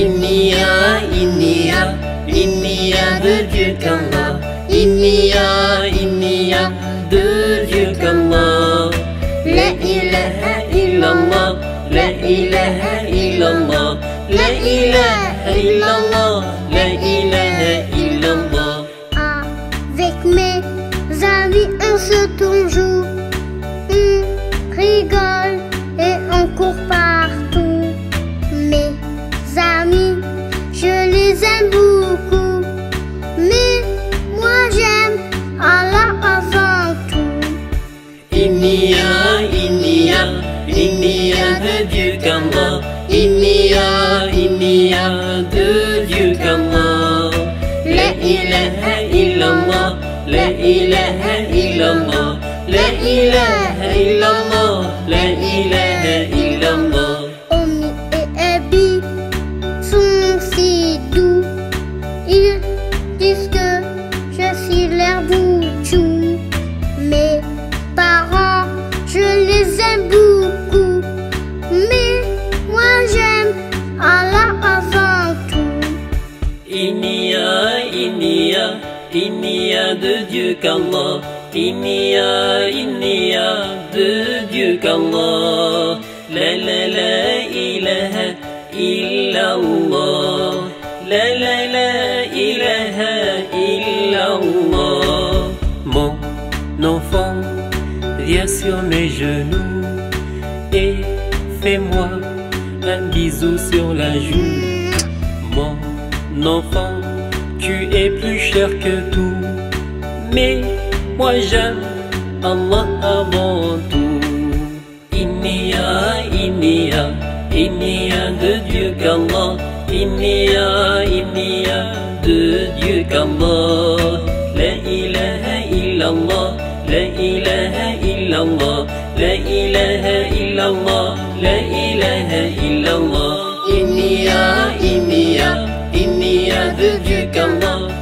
il n'y a de Dieu qu'Allah. Il n'y a de Dieu qu'Allah. La ilaha illallah, la ilaha illallah, la ilaha illallah, la ilaha illallah. Avec mes amis on se tourne joue, on rigole et on court partout. Mes amis, je les aime beaucoup, mais moi j'aime Allah avant tout. Il n'y a de Dieu qu'Allah. Il n'y a de Dieu qu'Allah. La ilaha illallah, la ilaha illallah, la ilaha illallah, la ilaha illallah. Omi et Abi sont si doux, ils disent que je suis leur bouchou. Mes parents, je les aime beaucoup, mais moi j'aime Allah avant tout. Il n'y a de Dieu qu'Allah. Il n'y a de Dieu qu'Allah. La ilaha illallah. La ilaha illallah. Mon enfant, viens sur mes genoux et fais-moi un bisou sur la joue. Mon enfant, tu es plus cher que tout, mais moi j'aime Allah avant tout. Il n'y a de Dieu qu'Allah. Il n'y a de Dieu qu'Allah. La ilaha illallah, la ilaha illallah, la ilaha illallah, la ilaha illallah. Il n'y a de Dieu qu'Allah.